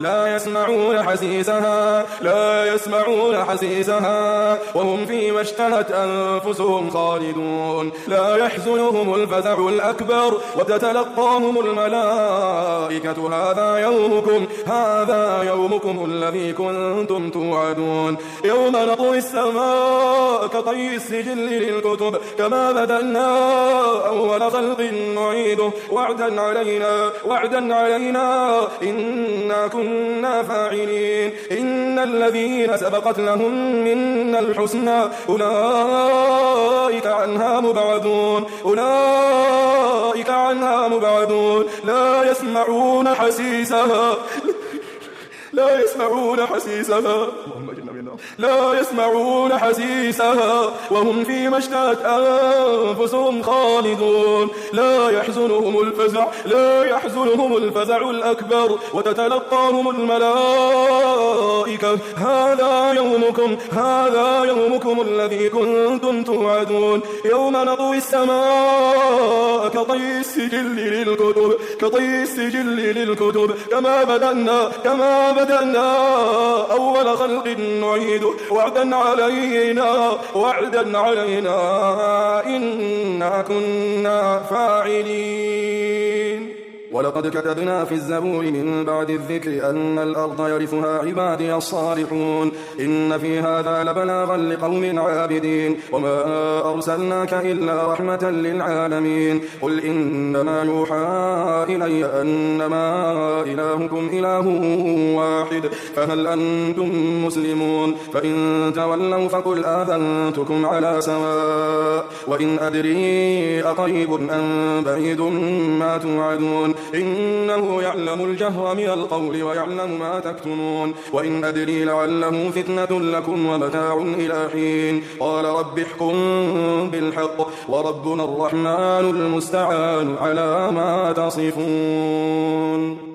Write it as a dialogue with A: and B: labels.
A: لا يسمعون حسيسها وهم فيما اشتهت أنفسهم خالدون لا يحزنهم الفزع الأكبر وتتلقاهم الملائكة هذا يومكم الذي كنتم توعدون يوم نطوي السماء كطي السجل للكتب كما بدأنا أول خلق نعيده وعدا علينا إنا كنا فاعلين إن الذين سبقت لهم منا الحسنى أولئك عنها مبعدون لا يسمعون حسيسها وهم فيما اشتهت أنفسهم خالدون لا يحزنهم الفزع الأكبر وتتلقاهم الملائكة هذا يومكم الذي كنتم توعدون يوم نطوي السماء كطي السجل للكتب كما بدأنا أول خلق نعيده وعدا علينا إنا كنا فاعلين ولقد كتبنا في الزبور من بعد الذكر أن الأرض يرثها عبادي الصالحون إن في هذا لبلاغا لقوم عابدين وما أرسلناك إلا رحمة للعالمين قل إنما يوحى إلي أنما إلهكم إله واحد فهل أنتم مسلمون فإن تولوا فقل آذنتكم على سواء وإن أدري أقريب أم بعيد ما توعدون إنه يعلم الجهر من القول ويعلم ما تكتمون وإن أدري لعله فتنة لكم ومتاع إلى حين قال رب احكم بالحق وربنا الرحمن المستعان على ما تصفون.